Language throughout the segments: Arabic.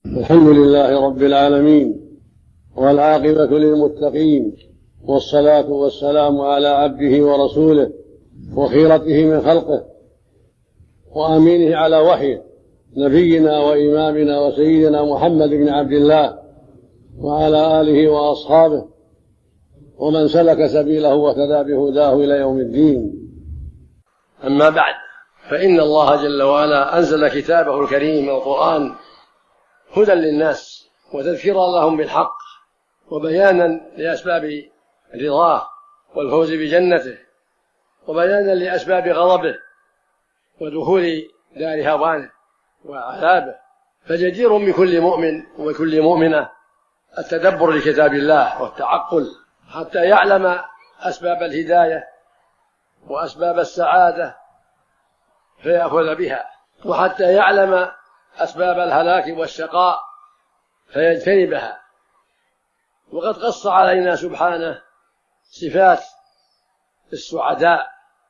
الحمد لله رب العالمين، والعاقبة للمتقين، والصلاة والسلام على عبده ورسوله وخيرته من خلقه وأمينه على وحيه، نبينا وإمامنا وسيدنا محمد بن عبد الله وعلى آله وأصحابه ومن سلك سبيله واهتدى بهداه إلى يوم الدين. أما بعد، فإن الله جل وعلا أنزل كتابه الكريم القرآن هدى للناس وتذكيرا لهم بالحق وبيانا لأسباب رضاه والفوز بجنته وبيانا لأسباب غضبه ودخول دار هوانه وعذابه. فجدير بكل مؤمن وكل مؤمنة التدبر لكتاب الله والتعقل حتى يعلم أسباب الهداية وأسباب السعادة فيأخذ بها، وحتى يعلم أسباب الهلاك والشقاء فيجتنبها. وقد قص علينا سبحانه صفات السعداء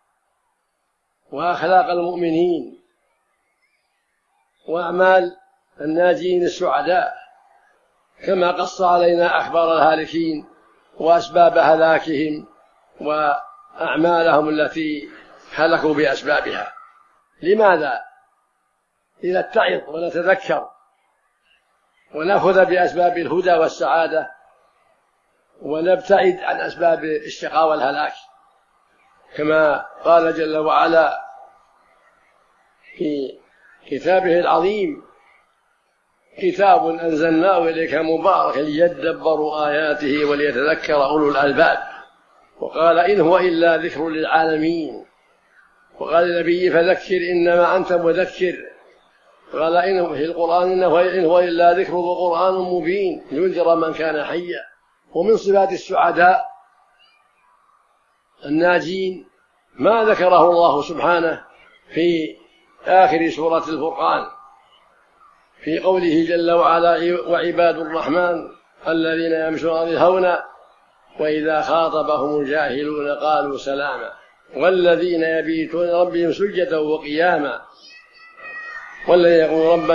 وأخلاق المؤمنين وأعمال الناجين السعداء، كما قص علينا أخبار الهالكين وأسباب هلاكهم وأعمالهم التي هلكوا بأسبابها. لماذا؟ لنتعظ ونتذكر ونأخذ بأسباب الهدى والسعادة ونبتعد عن أسباب الشقاء والهلاك، كما قال جل وعلا في كتابه العظيم: كتاب أنزلناه إليك مبارك ليدبروا آياته وليتذكر أولو الألباب. وقال: إن هو إلا ذكر للعالمين. وقال النبي: فذكر إنما أنت مذكر. قال: إنه في القرآن إن هو إلا ذكر وقرآن مبين لينذر من كان حيا. ومن صفات السعداء الناجين ما ذكره الله سبحانه في آخر سورة الفرقان في قوله جل وعلا: وعباد الرحمن الذين يمشون على الهون وإذا خاطبهم الجاهلون قالوا سلاما والذين يبيتون ربهم سجدا وقياما والذين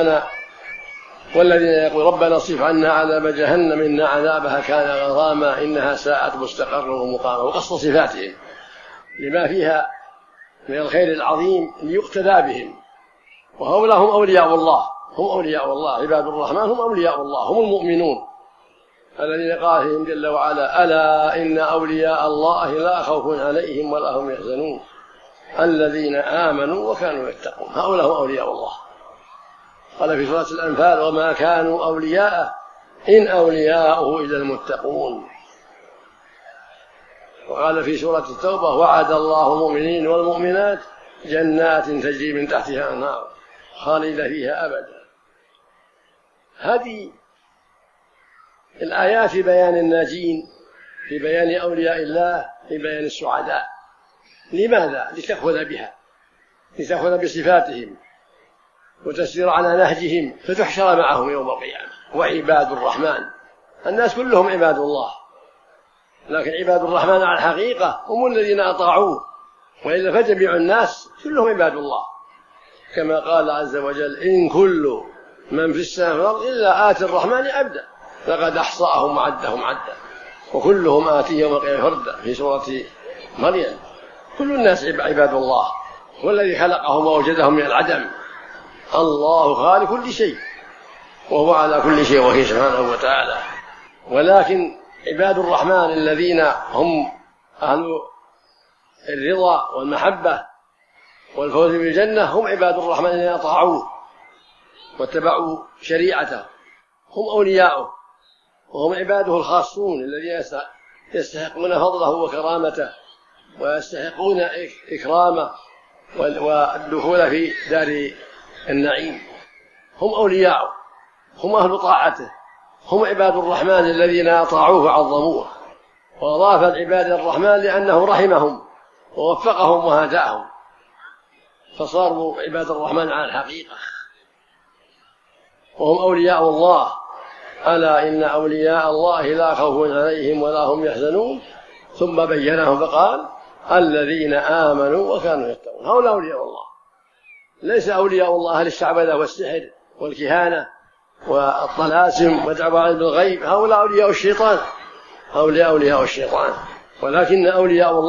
يقول ربنا اصرف عنا عذاب جهنم إن عذابها كان غراما إنها ساءت مستقرا ومقاما. وقص صفاتهم لما فيها من الخير العظيم ليقتدى بهم. وهؤلاء هم أولياء الله، هم أولياء الله. عباد الرحمن هم أولياء الله، هم المؤمنون الذين قال فيهم جل وعلا: ألا إن أولياء الله لا خوف عليهم ولا هم يحزنون الذين آمنوا وكانوا يتقون. هؤلاء هم أولياء الله. قال في سورة الأنفال: وما كانوا أولياءه إن أولياؤه إلا المتقون. وقال في سورة التوبة: وعد الله المؤمنين والمؤمنات جنات تجري من تحتها الأنهار خالدين فيها أبدا. هذه الآيات في بيان الناجين، في بيان أولياء الله، في بيان السعداء. لماذا؟ لتأخذ بها، لتأخذ بصفاتهم وتسير على نهجهم فتحشر معهم يوم القيامة. وعباد الرحمن، الناس كلهم عباد الله، لكن عباد الرحمن على الحقيقة هم الذين أطاعوه، وإلا فجميع الناس كلهم عباد الله، كما قال عز وجل: إن كل من في السماء والأرض إلا آتي الرحمن عبدا لقد أحصاهم وعدهم عدا وكلهم آتيه يوم القيامة فردا في سورة مريم. كل الناس عباد الله، هو الذي خلقهم ووجدهم من العدم. الله خالق كل شيء وهو على كل شيء وكيل سبحانه وتعالى. ولكن عباد الرحمن الذين هم أهل الرضا والمحبة والفوز بالجنة هم عباد الرحمن الذين أطاعوه واتبعوا شريعته، هم أولياؤه وهم عباده الخاصون الذين يستحقون فضله وكرامته ويستحقون إكرامه والدخول في دار النعيم. هم أولياؤه، هم أهل طاعته، هم عباد الرحمن الذين أطاعوه وعظموه. وأضاف العباد الرحمن لأنه رحمهم ووفقهم وهداهم فصاروا عباد الرحمن على الحقيقة، وهم أولياء الله. ألا إن أولياء الله لا خوف عليهم ولا هم يحزنون. ثم بينهم فقال: الذين آمنوا وكانوا يتقون. هؤلاء أولياء الله، ليس أولياء الله للشعبذة والسحر والكهانة والطلاسم ودعوى علم الغيب، هؤلاء أولياء الشيطان، هؤلاء أولياء الشيطان. ولكن أولياء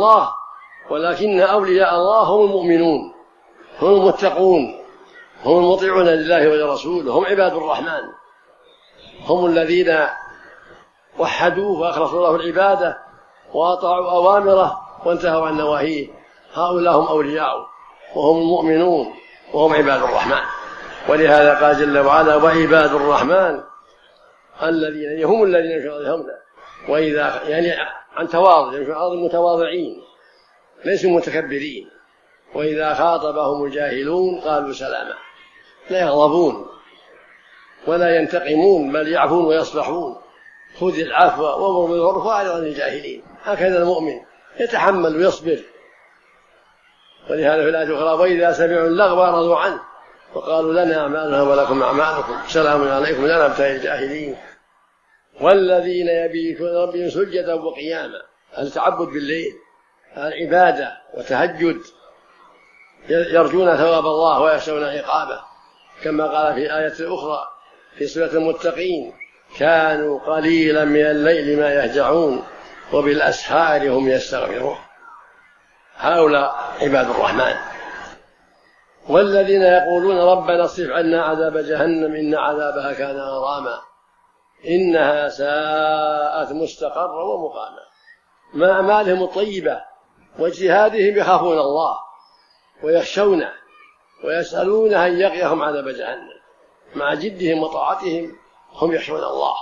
الله هم المؤمنون، هم المتقون، هم المطيعون لله ولرسوله، هم عباد الرحمن، هم الذين وحدوه وأخلصوا له العبادة وأطاعوا أوامره وانتهوا عن نواهيه. هؤلاء هم أولياء وهم المؤمنون وهم عباد الرحمن. ولهذا قال جل وعلا: وعباد الرحمن الذين هم الذين يمشون على الأرض، وإذا يعني عن تواضع، يمشون على الأرض متواضعين ليسوا متكبرين، وإذا خاطبهم الجاهلون قالوا سلاما. لا يغضبون ولا ينتقمون، بل يعفون ويصفحون. خذ العفو وامر بالعرف واعرض عن الجاهلين. هكذا المؤمن يتحمل ويصبر. ولهذا في الآية الأخرى: وإذا سمعوا اللغو أعرضوا عنه وقالوا لنا أعمالنا ولكم أعمالكم سلام عليكم لا نبتغي الجاهلين. والذين يبيتون ربهم سجدا وقياما، التعبد بالليل، العبادة وتهجد، يرجون ثواب الله ويخشون عقابه، كما قال في آية أخرى في سورة المتقين: كانوا قليلا من الليل ما يهجعون وبالأسحار هم يستغفرون. هؤلاء عباد الرحمن. والذين يقولون ربنا اصرف عنا عذاب جهنم إن عذابها كان غراما إنها ساءت مستقرا ومقاما. مع أعمالهم الطيبة واجتهادهم يخافون الله ويخشونه ويسألون أن يقيهم عذاب جهنم. مع جدهم وطاعتهم هم يخشون الله،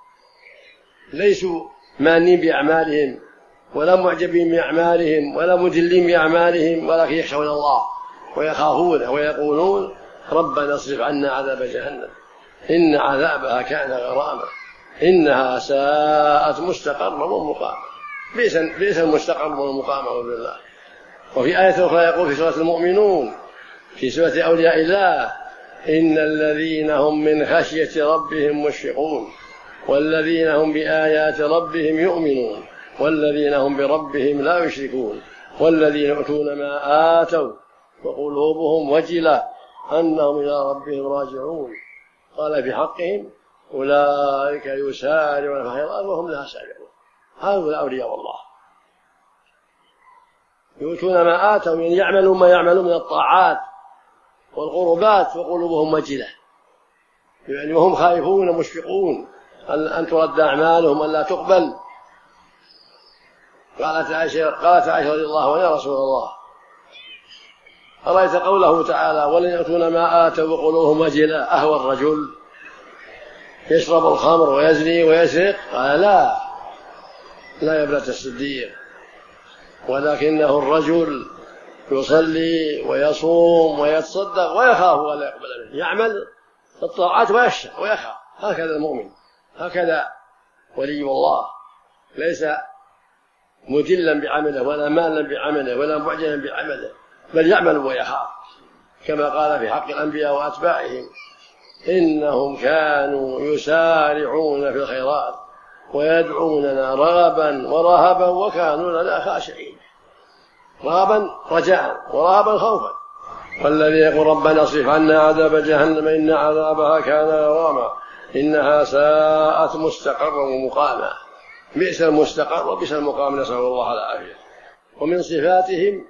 ليسوا مانين بأعمالهم ولا معجبين بأعمالهم ولا مدلين بأعمالهم، ولكن يخشون الله ويخافونه ويقولون ربنا اصرف عنا عذاب جهنم إن عذابها كان غراما إنها ساءت مستقرا ومقاما. بئس المستقر والمقام بالله. وفي آية أخرى يقول في سورة المؤمنون في سورة أولياء الله: إن الذين هم من خشية ربهم مشفقون والذين هم بآيات ربهم يؤمنون والذين هم بربهم لا يشركون والذين يؤتون ما آتوا وقلوبهم وجلة أنهم إلى ربهم راجعون. قال في حقهم: أولئك يسارعون في الخيرات وهم لها سابقون. هؤلاء أولياء الله، يؤتون ما آتوا، يعني يعملون ما يعملون من الطاعات والقربات وقلوبهم وجلة، يعني وهم خائفون مشفقون أن ترد أعمالهم أن لا تقبل. قالت عائشة رضي الله عنها: يا رسول الله أرأيت قوله تعالى: ولن يؤتون ما آتوا وقلوبهم وجلة، أهوى الرجل يشرب الخمر ويزني ويسرق؟ قال: لا يا ابنة الصديق، ولكنه الرجل يصلي ويصوم ويتصدق ويخاف ولا يقبل منه، يعمل الطاعات ويخاف. هكذا المؤمن، هكذا ولي الله، ليس مدلا بعمله ولا مالا بعمله ولا معجلا بعمله، بل يعمل ويخاف، كما قال في حق الأنبياء وأتباعهم: إنهم كانوا يسارعون في الخيرات ويدعوننا رغبا ورهبا وكانوا لنا خاشعين. رغبا رجاء ورهبا خوفا. والذي يقول ربنا اصرف عنا عذاب جهنم إن عذابها كان غراما إنها ساءت مستقرا ومقاما. بئس المستقر وبئس المقام، نسأل الله العافية. ومن صفاتهم: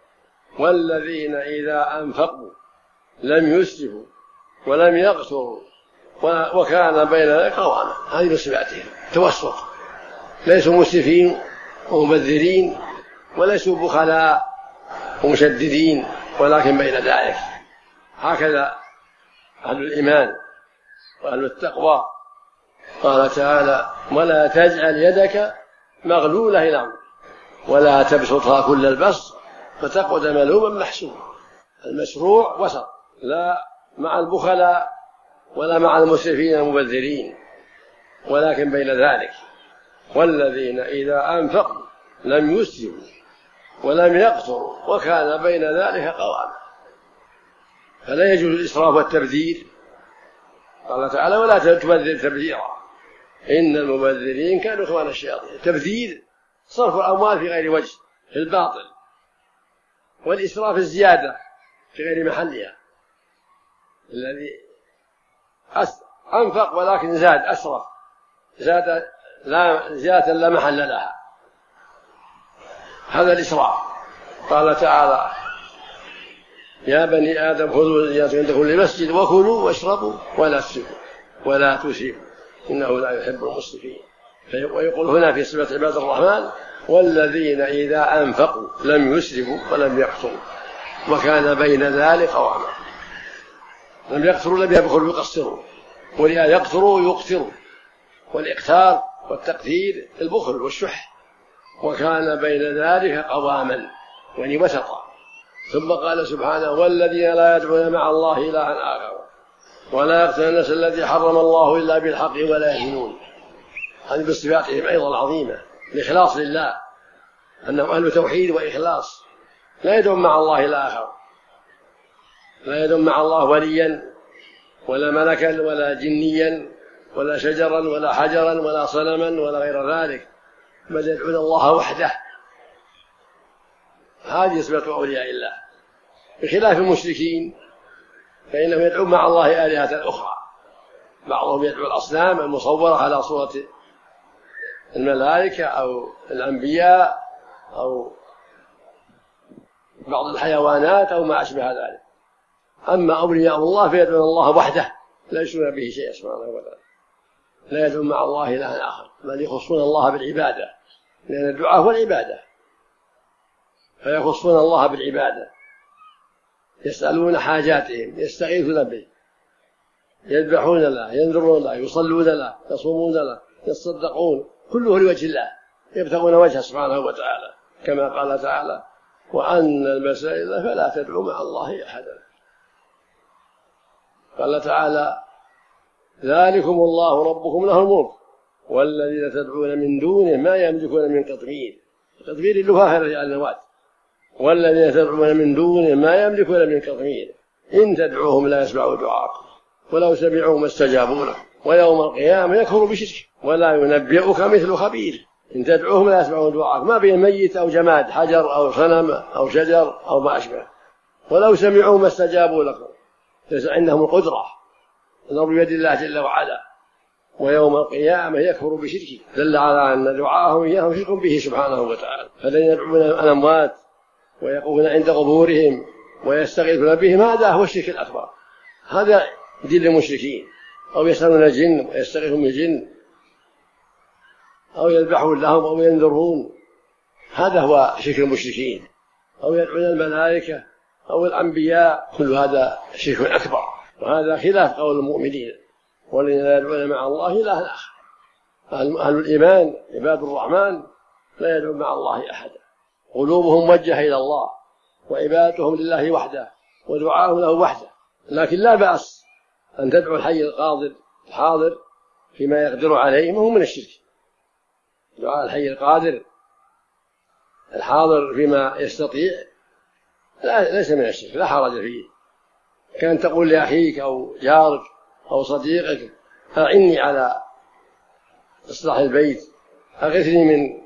والذين إذا أنفقوا لم يسرفوا ولم يقتروا وكان بين ذلك قواما. هذه من صفاتهم، توسط، ليسوا مسرفين ومبذرين وليسوا بخلاء ومشددين، ولكن بين ذلك. هكذا أهل الإيمان وأهل التقوى. قال تعالى: ولا تجعل يدك مغلولة إلى عنقك ولا تبسطها كل البسط فتقعد ملوما محسوبا. المشروع وسط، لا مع البخلاء ولا مع المسرفين المبذرين، ولكن بين ذلك. والذين إذا أنفقوا لم يسرفوا ولم يقتروا وكان بين ذلك قواما. فلا يجوز الإسراف والتبذير. قال تعالى: ولا تبذر تبذيرا إن المبذرين كانوا إخوان الشياطين. تبذير صرف الأموال في غير وجه، في الباطل، والإسراف الزيادة في غير محلها. الذي أنفق ولكن زاد أسرف، زاد زيادة لا محل لها، هذا الإسراف. قال تعالى: يا بني آدم خذوا زينتكم عند كل مسجد وكلوا واشربوا ولا تسرفوا إنه لا يحب المسرفين. ويقول هنا في صفة عباد الرحمن: والذين إذا أنفقوا لم يسرفوا ولم يقتروا وكان بين ذلك قواما. لم يقتروا لم يبخلوا يقصروا، ولأن يقتروا يقتروا، والإقتار والتقتير البخل والشح، وكان بين ذلك قواما يعني وسطا. ثم قال سبحانه: والذين لا يدعون مع الله إلها آخر ولا يقتلون النفس التي حرم الله إلا بالحق ولا يزنون. هذه بصفاتهم أيضا عظيمة، الإخلاص لله، أنهم أهل توحيد وإخلاص، لا يدعون مع الله إلها آخر، لا يدعون مع الله وليا ولا ملكا ولا جنيا ولا شجرا ولا حجرا ولا صنما ولا غير ذلك، بل يدعون الله وحده. هذه صفة أولياء الله، بخلاف المشركين فإنهم يدعون مع الله آلهة أخرى. بعضهم يدعو الأصنام المصورة على صورة الملائكة أو الأنبياء أو بعض الحيوانات أو ما أشبه ذلك. أما أولياء الله فيدعون الله وحده لا يشركون به شيئا سبحانه وتعالى، لا يدعون مع الله إلها آخر، بل يخصون الله بالعبادة، لأن الدعاء هو العبادة، فيخصون الله بالعبادة، يسألون حاجاتهم، يستغيثون به، يذبحون له، ينذرون له، يصلون له، يصومون له، يتصدقون، كله لوجه الله، يبتغون وجهه سبحانه وتعالى، كما قال تعالى: وأن المساجد فلا تدعوا مع الله أحدا. قال تعالى: ذلكم الله ربكم له الملك والذين تدعون من دونه ما يملكون من قطمير. قطمير اللفاف النواة. والذين تدعون من دونه ما يملكون من قطمير إن تدعوهم لا يسمعوا دعاءكم ولو سمعوا ما استجابوا لكم ويوم القيامة يكفروا بشرك ولا ينبئك مثل خبير. إن تدعوهم لا يسمعوا دعاءك، ما بين ميت أو جماد، حجر أو صنم أو شجر أو ما أشبه، ولو سمعوا ما استجابوا لكم. ليس عندهم القدرة، الأمر بيد الله جل وعلا. ويوم القيامة يكفر بشركه، دل على أن دعاءهم إياهم شرك به سبحانه وتعالى. فالذين يدعون الأموات ويقومون عند قبورهم ويستغيثون بهم هذا هو الشرك الأكبر، هذا دين المشركين. أو يسألون الجن ويستغيثون بالجن أو يذبحون لهم أو ينذرون، هذا هو شرك المشركين. أو يدعون الملائكة أو الأنبياء، كل هذا شرك أكبر، وهذا خلاف قول المؤمنين: والذين لا يدعون مع الله إلها آخر. أهل الإيمان عباد الرحمن لا يدعون مع الله أحدا، قلوبهم موجهة إلى الله وعبادتهم لله وحده ودعاءهم له وحده. لكن لا بأس أن تدعو الحي القادر الحاضر فيما يقدر عليه، ما هو من الشرك. دعاء الحي القادر الحاضر فيما يستطيع ليس من الشرك، لا حرج فيه. كان تقول لأخيك أو جارك أو صديقك: أعني على إصلاح البيت، أغثني من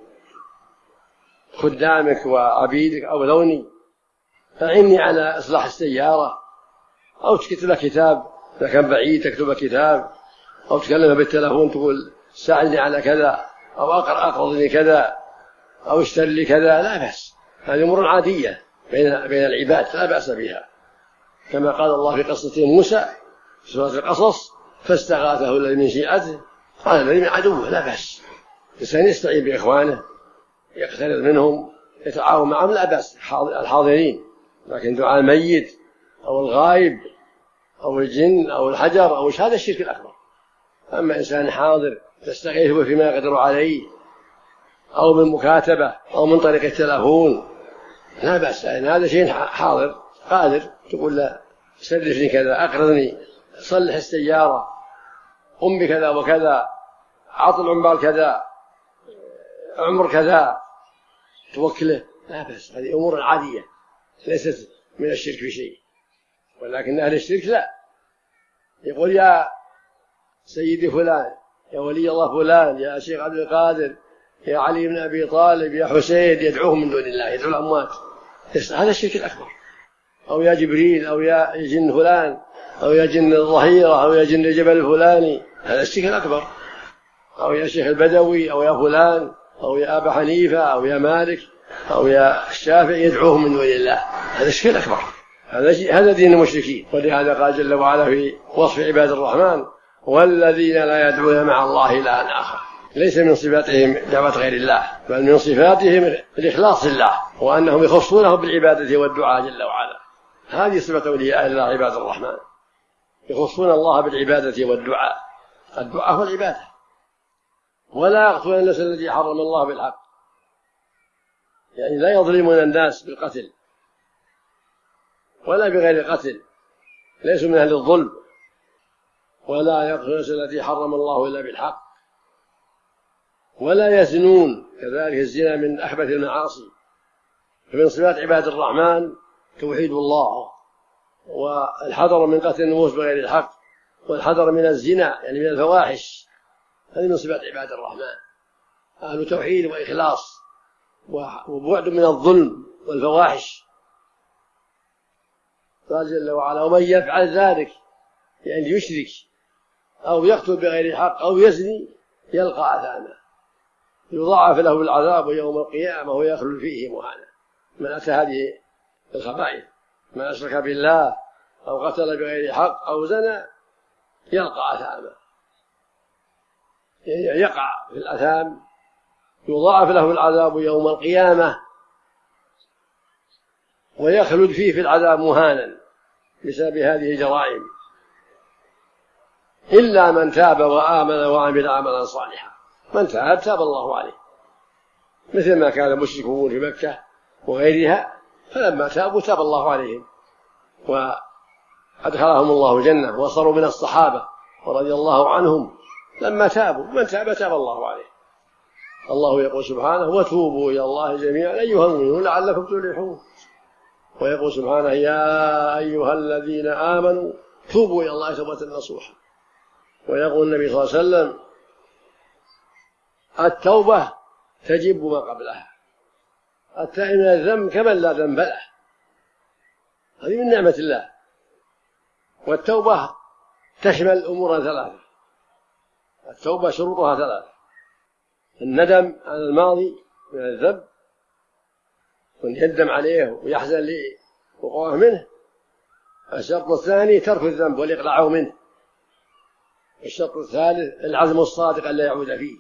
خدامك وعبيدك أو ذوني، أعني على إصلاح السيارة، أو تكتب له كتاب إذا كان بعيد تكتب كتاب، أو تكلمه بالتلفون تقول: ساعدني على كذا، أو أقرضني كذا، أو اشتري لي كذا، لا بأس. هذه أمور عادية بين العباد لا بأس بها، كما قال الله في قصة موسى في سورة القصص: فاستغاثه الذي من شيعته قال الذي من عدوه. لا بأس، الإنسان يستعين بإخوانه، يقترض منهم، يتعاون معهم، لا بأس الحاضرين. لكن دعاء الميت أو الغائب أو الجن أو الحجر أو هذا الشرك الأكبر. أما إنسان حاضر تستغيثه فيما يقدر عليه، أو بالمكاتبة أو من طريق التلفون، لا بأس، يعني هذا شيء حاضر قادر، تقول له: سلفني كذا، أقرضني، صلح السيارة، قم بكذا وكذا، عطل عمبال كذا، عمر كذا، توكله، لا بأس. هذه أمور عادية ليست من الشرك في شيء. ولكن أهل الشرك لا، يقول: يا سيدي فلان، يا ولي الله فلان، يا شيخ عبد القادر، يا علي بن أبي طالب، يا حسين، يدعوهم من دون الله، يدعو الأموات. هذا الشرك الأكبر. أو يا جبريل، أو يا جن فلان، أو يا جن الظهيرة، أو يا جن الجبل الفلاني، هذا الشرك الأكبر. أو يا شيخ البدوي، أو يا فلان، أو يا أبا حنيفة، أو يا مالك، أو يا الشافعي، يدعوهم من دون الله، هذا الشرك الأكبر، هذا دين المشركين. ولهذا قال جل وعلا في وصف عباد الرحمن: والذين لا يدعون مع الله إلها آخر. ليس من صفاتهم دعوة غير الله، بل من صفاتهم الإخلاص لله، وأنهم يخصونه بالعبادة والدعاء جل وعلا. هذه صفة أولياء الله عباد الرحمن، يخصون الله بالعبادة والدعاء. الدعاء هو العبادة. ولا يقتلون النفس التي حرم الله بالحق، يعني لا يظلمون الناس بالقتل ولا بغير قتل، ليسوا من أهل الظلم. ولا يقتلون النفس التي حرم الله إلا بالحق. ولا يزنون، كذلك الزنا من أخبث المعاصي. فمن صفات عباد الرحمن توحيد الله، والحذر من قتل النفوس بغير الحق، والحذر من الزنا يعني من الفواحش. هذه من صفات عباد الرحمن، أهل توحيد وإخلاص وبعد من الظلم والفواحش. قال جل وعلا: ومن يفعل ذلك، يعني يشرك أو يقتل بغير حق أو يزني يلقى أثاما يضاعف له العذاب يوم القيامة ويخلد فيه مهانا. من أتى هذه الخبائث، من أشرك بالله أو قتل بغير حق أو زنى يلقى أثاما، يعني يقع في الأثام، يضاعف له العذاب يوم القيامة ويخلد فيه في العذاب مهانا بسبب هذه الجرائم، إلا من تاب وآمن وعمل عملا صالحا. من تاب الله عليه، مثل ما كان المشركون في مكة وغيرها، فلما تابوا تاب الله عليهم وأدخلهم الله الجنة وصاروا من الصحابة ورضي الله عنهم لما تابوا. من تاب تاب الله عليه. الله يقول سبحانه: وتوبوا إلى الله جميعا أيها المؤمنون لعلكم تفلحون. ويقول سبحانه: يا أيها الذين آمنوا توبوا إلى الله توبة نصوحا. ويقول النبي صلى الله عليه وسلم: التوبة تجب ما قبلها، التائب من الذنب كمن لا ذنب له. هذه من نعمة الله. والتوبة تشمل أمورا ثلاثة. التوبة شروطها ثلاثة: الندم على الماضي من الذنب، ويندم عليه ويحزن لوقوعه منه. الشرط الثاني ترك الذنب والإقلاع منه. الشرط الثالث العزم الصادق ألا يعود فيه.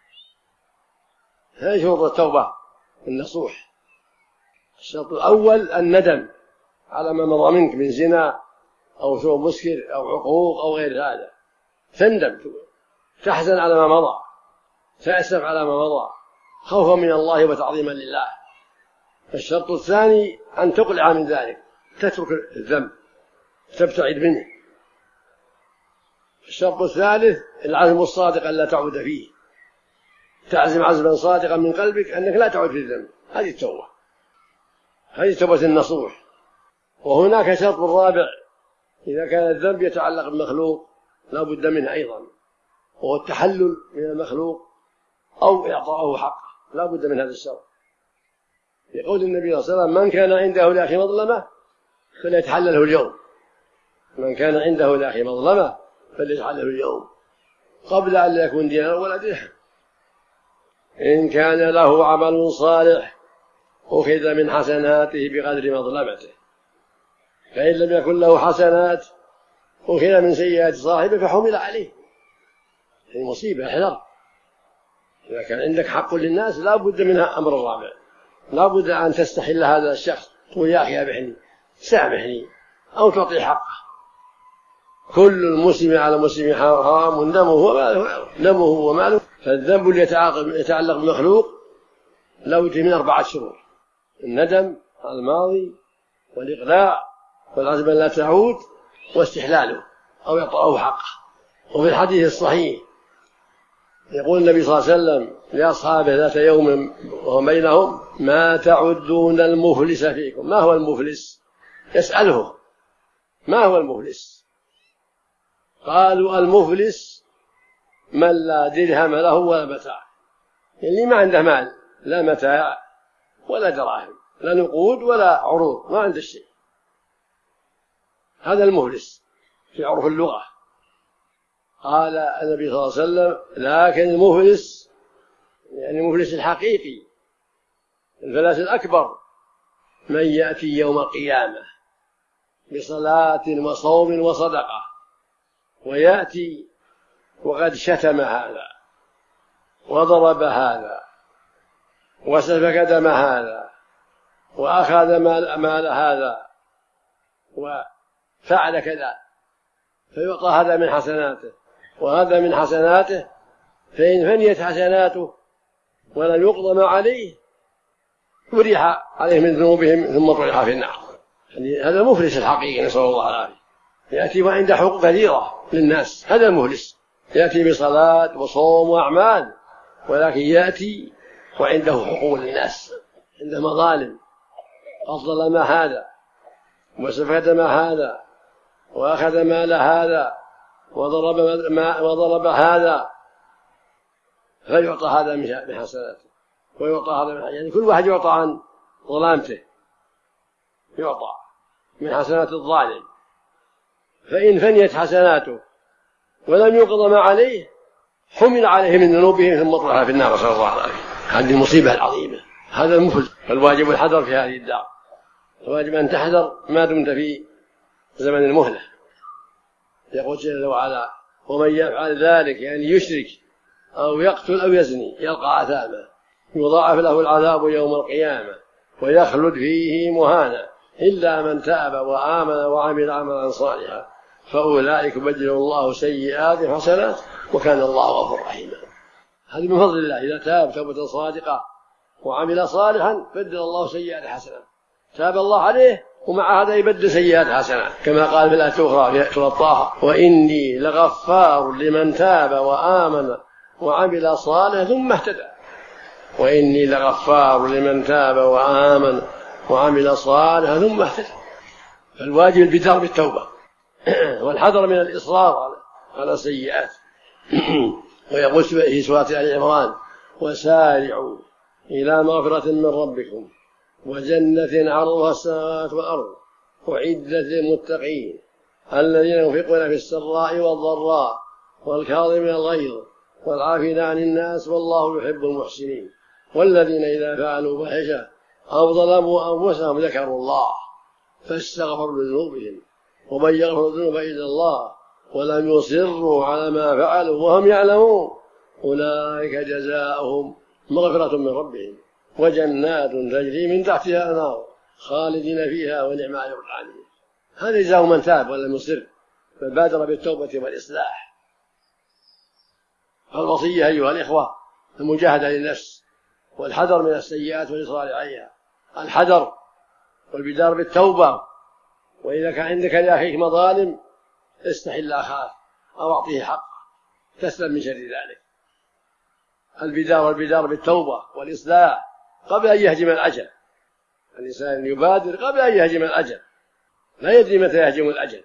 هذه شروط التوبة النصوح. الشرط الأول الندم على ما مضى منك من زنا أو شرب مسكر أو عقوق أو غير هذا، تندم، تحزن على ما مضى، تأسف على ما مضى خوفا من الله وتعظيما لله. الشرط الثاني أن تقلع من ذلك، تترك الذنب، تبتعد منه. الشرط الثالث العزم الصادق ألا تعود فيه، تعزم عزما صادقا من قلبك أنك لا تعود في الذنب. هذه التوبة، هذه توبة النصوح. وهناك شرط رابع: إذا كان الذنب يتعلق بالمخلوق لا بد منه أيضا، وهو التحلل من المخلوق أو إعطاءه حقه، لا بد من هذا الشرط. يقول النبي صلى الله عليه وسلم: من كان عنده لأخي مظلمة فليتحلله اليوم. من كان عنده لأخي مظلمة فليتحلله اليوم قبل أن لا يكون دينار ولا درهم. إن كان له عمل صالح أخذ من حسناته بقدر مظلمته، فإن لم يكن له حسنات أخذ من سيئات صاحبه فحمل عليه. هذه مصيبة، احذر. إذا كان عندك حق للناس لا بد منها أمر رابع، لا بد أن تستحل هذا الشخص، تقول: يا أخي أبحني، سامحني، أو تعطي حقه. كل المسلم على المسلم حرام دمه وماله. فالذنب اللي يتعلق بالمخلوق لا بد من 4 شروط: الندم على الماضي، والإقلاع، والعزم لا تعود، واستحلاله أو إعطاءه حقه. وفي الحديث الصحيح يقول النبي صلى الله عليه وسلم لأصحابه ذات يوم وهم بينهم: ما تعدون المفلس فيكم؟ ما هو المفلس؟ يسأله: ما هو المفلس؟ قالوا: المفلس من لا درهم له ولا متاع، يعني ما عنده مال، لا متاع ولا دراهم، لا نقود ولا عروض، ما عنده شيء. هذا المفلس في عرف اللغة. قال النبي صلى الله عليه وسلم: لكن المفلس يعني المفلس الحقيقي الفلاس الأكبر من يأتي يوم القيامة بصلاة وصوم وصدقة ويأتي وقد شتم هذا وضرب هذا وسفك دم هذا وأخذ مال هذا وفعل كذا، فيعطى هذا من حسناته وهذا من حسناته، فإن فنيت حسناته ولم يقضى عليه وريح عليه من ذنوبهم ثم طرح في النار. يعني هذا المفلس الحقيقي، نسأل الله العافية. يأتي وعنده حقوق كثيرة للناس، هذا المفلس يأتي بصلاة وصوم وأعمال، ولكن يأتي وعنده حقوق للناس، عنده مظالم، قد ظلم هذا وسفك دم هذا وأخذ مال هذا وضرب هذا، فيعطى هذا من حسناته ويعطى هذا من حسناته. يعني كل واحد يعطى عن ظلامته، يعطى من حسنات الظالم، فإن فنيت حسناته ولم يقضى ما عليه حمل عليه من ذنوبهم ثم طرح في النار، صلى الله عليه وسلم. هذه المصيبة العظيمة، هذا المفلس. فالواجب الحذر في هذه الدار، الواجب أن تحذر ما دمت في زمن المهلة. يقول جل وعلا: ومن يفعل ذلك يعني يشرك أو يقتل أو يزني يلقى عذابا يضاعف له العذاب يوم القيامة ويخلد فيه مهانا إلا من تاب وآمن وعمل عملا صالحا فأولئك يبدل الله سيئات حسنات وكان الله غفورا رحيما. هذه من فضل الله، إذا تاب توبة صادقة وعمل صالحا بدل الله سيئات حسنات، تاب الله عليه ومع هذا يبدل سيئات حسنات، كما قال في الآية الأخرى في سورة طه: وإني لغفار لمن تاب وآمن وعمل صالحا ثم اهتدى. وإني لغفار لمن تاب وآمن وعمل صالحا ثم اهتدى. فالواجب البدار بالتوبة والحذر من الإصرار على السيئات. ويقول في سورة آل عمران: وسارعوا إلى مغفرة من ربكم وجنة عرضها السماوات والأرض أعدت للمتقين الذين ينفقون في السراء والضراء والكاظمين الغيظ والعافين عن الناس والله يحب المحسنين والذين إذا فعلوا فاحشة أو ظلموا أنفسهم ذكروا الله فاستغفروا لذنوبهم ومن يغفر الذنوب إلا الله ولم يصروا على ما فعلوا وهم يعلمون أولئك جزاؤهم مغفرة من ربهم وجنات تجري من تحتها الأنهار خالدين فيها ونعم أجر العاملين. هذا جزاء من تاب ولم يصر فبادر بالتوبة والإصلاح. فالوصية أيها الإخوة المجاهدة للنفس والحذر من السيئات والإصرار عليها، الحذر والبدار بالتوبة. وإذا كان عندك لأخيك مظالم استحل أخاك أو أعطيه حقه تسلم من شر ذلك. البدار بالتوبة والإصلاح قبل أن يهجم الأجل. الإنسان يبادر قبل أن يهجم الأجل، لا يدري متى يهجم الأجل.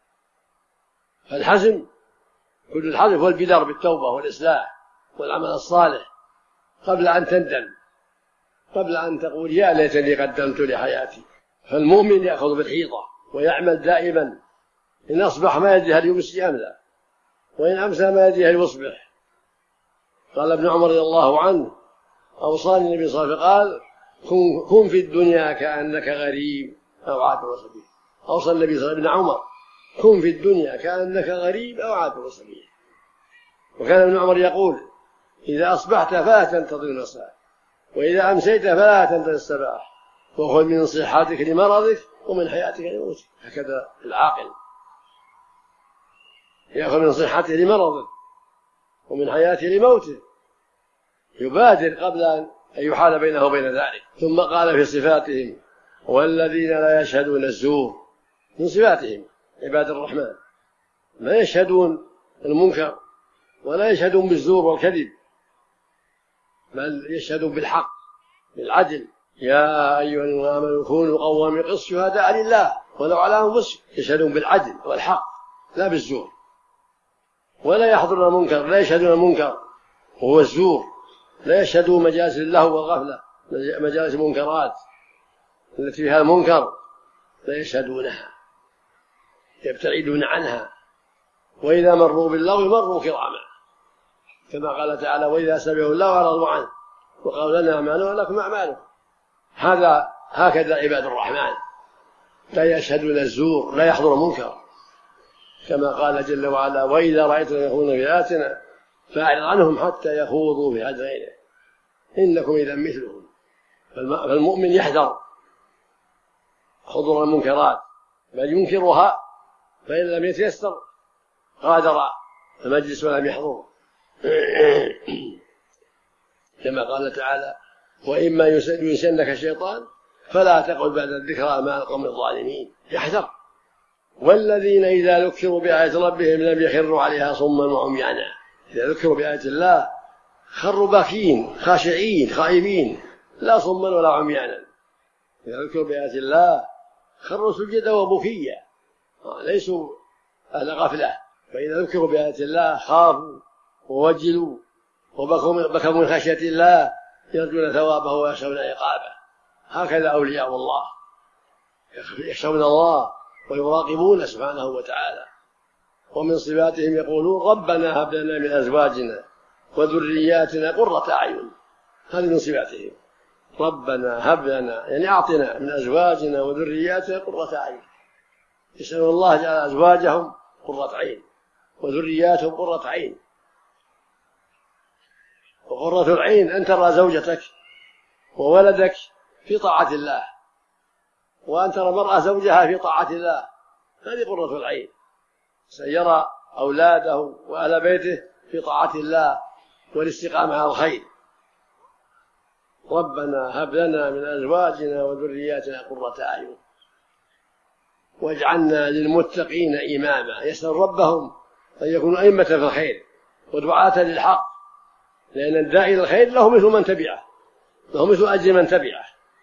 فالحزم كل الحذر هو البدار بالتوبة والإصلاح والعمل الصالح قبل أن تندم، قبل أن تقول يا ليتني قدمت لحياتي. فالمؤمن يأخذ بالحيطة ويعمل دائما، إن أصبح ما يدري هل يمسي أم لا، وإن أمسى ما يدري هل يصبح. قال ابن عمر رضي الله عنه: أوصاني النبي صلى الله عليه وسلم قال: كن في الدنيا كأنك غريب أو عابر سبيل. أوصى النبي صلى الله عليه وسلم ابن عمر: كن في الدنيا كأنك غريب أو عابر سبيل. وكان ابن عمر يقول: إذا أصبحت فلا تنتظر المساء، وإذا أمسيت فلا تنتظر الصباح، وخذ من صحتك لمرضك ومن حياتك لموتك. هكذا العاقل يأخذ من صحته لمرضه ومن حياته لموته، يبادر قبل أن يحال بينه وبين ذلك. ثم قال في صفاتهم: والذين لا يشهدون الزور. من صفاتهم عباد الرحمن ما يشهدون المنكر ولا يشهدون بالزور والكذب، بل يشهدون بالحق بالعدل. يا أيها الذين آمنوا كونوا قوامين بالقسط شهداء لله ولو على أنفسهم. يشهدون بالعدل والحق لا بالزور، ولا يحضرون المنكر، لا يشهدون المنكر وهو الزور، لا يشهدون مجالس اللهو والغفلة، مجالس المنكرات التي فيها المنكر لا يشهدونها. يبتعدون عنها، وإذا مروا باللغو مروا كراما، كما قال تعالى: وإذا سمعوا اللغو أعرضوا عنه وقالوا لنا أعمالنا ولكم أعمالكم. هكذا عباد الرحمن، لا يشهدون الزور، لا يحضر المنكر، كما قال جل وعلا: وإذا رأيتهم يخوضون في آياتنا فأعرض عنهم حتى يخوضوا في حديث غيره إنكم إذا مثلهم. فالمؤمن يحذر حضور المنكرات بل ينكرها، فإن لم يتيسر غادر المجلس ولم يحضر، كما قال تعالى: وإما ينسينك الشيطان فلا تقل بعد الذكرى مع القوم الظالمين. يحذر. والذين إذا ذكروا بآيات ربهم لم يخروا عليها صما وعميانا. إذا ذكروا بآيات الله خروا باكين خاشعين خائبين، لا صما ولا عميانا. إذا ذكروا بآيات الله خروا سجدا وبكيا، ليسوا أهل غفلة. فإذا ذكروا بآيات الله خافوا ووجلوا وبكوا من خشية الله، يرجون ثوابه ويخشون عقابه. هكذا أولياء الله، يخشون الله ويراقبون سبحانه وتعالى. ومن صفاتهم يقولون: ربنا هب لنا من أزواجنا وذرياتنا قرة أعين. هذه من صفاتهم: ربنا هب لنا، يعني أعطنا من أزواجنا وذرياتنا قرة أعين. يسألون الله جعل أزواجهم قرة عين وذرياتهم قرة عين. وقرة العين أن ترى زوجتك وولدك في طاعة الله، وأن ترى المرأة زوجها في طاعة الله، هذه قرة العين. سيرى أولاده وأهل بيته في طاعة الله والاستقامة على الخير. ربنا هب لنا من أزواجنا وذرياتنا قرة أعين واجعلنا للمتقين إماما. يسأل ربهم أن يكونوا أئمة في الخير ودعاة للحق، لأن الداعي للخير له مثل من تبعه، له مثل أجر من تبعه.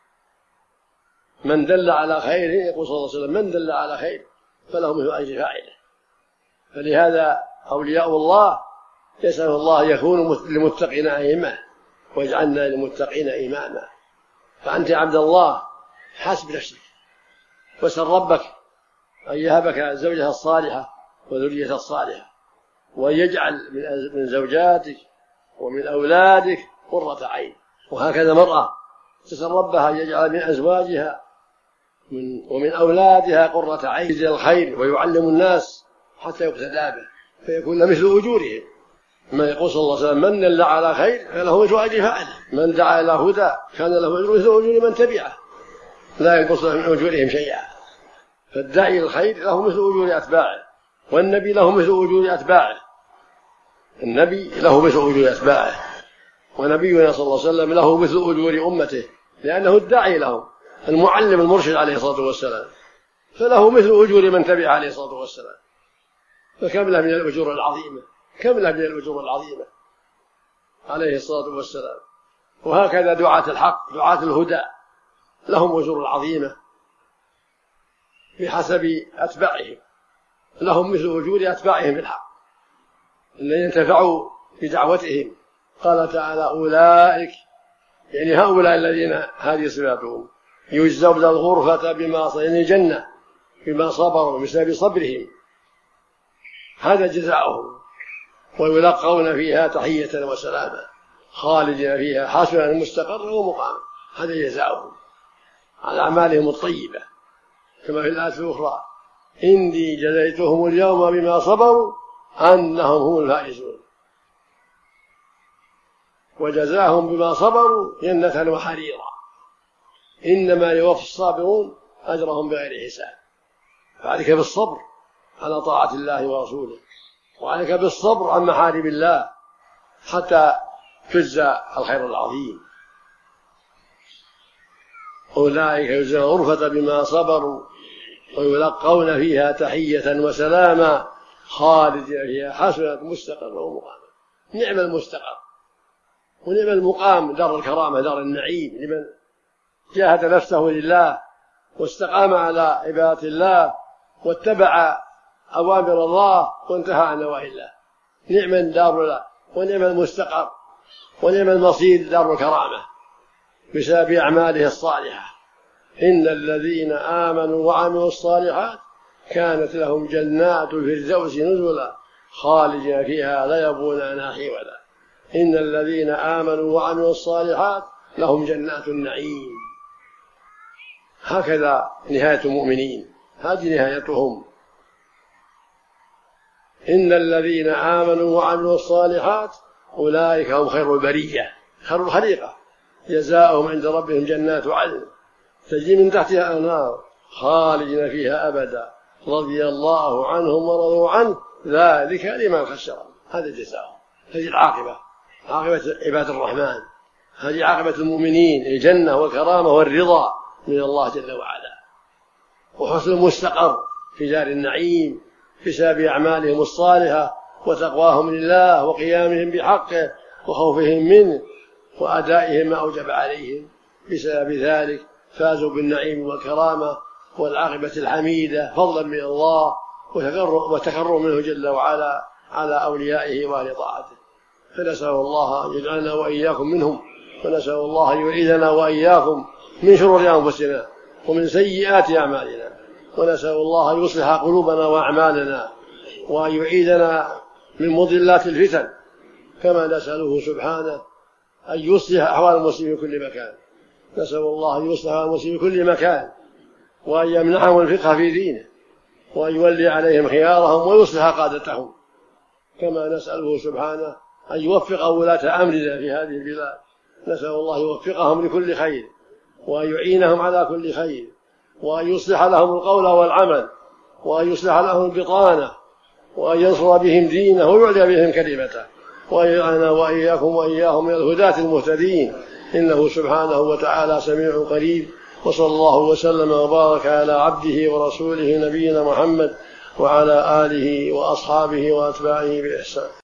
من دل على خير، يقول صلى الله عليه وسلم: من دل على خير فله مثل أجر فاعله. فلهذا أولياء الله يسأل الله أن يكونوا للمتقين أئمة واجعلنا للمتقين إماما. فأنت عبد الله حسب نفسك، واسأل ربك أن يهبك الزوجة الصالحة وذرية الصالحة، وأن يجعل من زوجاتك ومن أولادك قرة عين. وهكذا مرأة تسأل ربها أن يجعل من أزواجها ومن أولادها قرة عين، يجزي الخير ويعلم الناس حتى يقتدى به فيكون مثل أجورهم. ما يقول صلى الله عليه وسلم: من دل على خير فله مثل أجر فاعله، من دعا إلى هدى كان له أجر مثل أجور من تبعه، لا ينقص من أجورهم شيئا. فالداعي الخير له مثل أجور أتباعه، والنبي له مثل أجور أتباعه. النبي له مثل أجور أتباعه، ونبينا صلى الله عليه وسلم له مثل أجور أمته، لأنه الداعي لهم، المعلم المرشد عليه الصلاة والسلام، فله مثل أجور من تبع عليه الصلاة والسلام. فكم له من الأجور العظيمة، كم له من الأجور العظيمة عليه الصلاة والسلام. وهكذا دعاة الحق، دعاة الهدى، لهم أجور عظيمة بحسب أتباعهم، لهم مثل أجور أتباعهم بالحق الذين ينتفعوا بدعوتهم. قال تعالى: أولئك، يعني هؤلاء الذين هذه صفاتهم، يجزون الغرفة بما صبروا، يعني الجنة بما صبروا بسبب صبرهم، هذا جزاؤهم، ويلقون فيها تحية وسلاما خالدين فيها حسنا مستقرا ومقاما. هذا جزاؤهم على أعمالهم الطيبة، كما في الآية الأخرى: إني جزيتهم اليوم بما صبروا أنهم هم الفائزون. وجزاهم بما صبروا جنة وحريرا، إنما يوفى الصابرون أجرهم بغير حساب. فعليك بالصبر على طاعة الله ورسوله، وعليك بالصبر عن محارم الله حتى تجزى الخير العظيم. أولئك يجزون الغرفة بما صبروا ويلقون فيها تحية وسلاما خالدين فيها حسنة مستقرا ومقاما. نعم المستقر ونعم المقام، دار الكرامة، دار النعيم، لمن جاهد نفسه لله واستقام على عبادة الله واتبع أوامر الله وانتهى عن نواهي الله. نعم الدار له ونعم المستقر ونعم المصير، دار الكرامة، بسبب أعماله الصالحة. إن الذين آمنوا وعملوا الصالحات كانت لهم جنات الفردوس نزلا خالدين فيها لا يبغون عنها حولا إن الذين آمنوا وعملوا الصالحات لهم جنات النعيم. هكذا نهاية المؤمنين، هذه نهايتهم. إن الذين آمنوا وعملوا الصالحات أولئك هم خير البرية، خير الخليقة، جزاؤهم عند ربهم جنات عدن تجري من تحتها الأنهار خالدين فيها أبدا رضي الله عنهم ورضوا عنه ذلك لمن خشر. هذا جزاؤهم، هذه العاقبة، عاقبة عباد الرحمن، هذه عاقبة المؤمنين، الجنة والكرامة والرضا من الله جل وعلا، وحسن المستقر في دار النعيم بسبب أعمالهم الصالحة وتقواهم لله وقيامهم بحقه وخوفهم منه وأدائهم ما أوجب عليهم. بسبب ذلك فازوا بالنعيم والكرامة والعاقبة الحميدة فضلا من الله وتكرم منه جل وعلا على أوليائه وأهل طاعته. فنسأل الله أن يجعلنا وإياكم منهم، ونسأل الله أن يعيذنا وإياكم من شرور أنفسنا ومن سيئات أعمالنا، ونسأل الله أن يصلح قلوبنا وأعمالنا وأن يعيذنا من مضلات الفتن، كما نسأله سبحانه أن يصلح أحوال المسلمين في كل مكان. نسأل الله أن يصلح أحوال المسلمين في كل مكان وأن يمنحهم الفقه في دينه وأن يولي عليهم خيارهم ويصلح قادتهم، كما نسأله سبحانه أن يوفق ولاة أمرنا في هذه البلاد. نسأل الله يوفقهم لكل خير وأن يعينهم على كل خير وأن يصلح لهم القول والعمل وأن يصلح لهم البطانة وأن ينصر بهم دينه ويعلي بهم كلمته، وأن يجعلنا وإياكم وإياهم من الهداة المهتدين، إنه سبحانه وتعالى سميع قريب. وصلى الله وسلم وبارك على عبده ورسوله نبينا محمد وعلى آله وأصحابه وأتباعه بإحسان.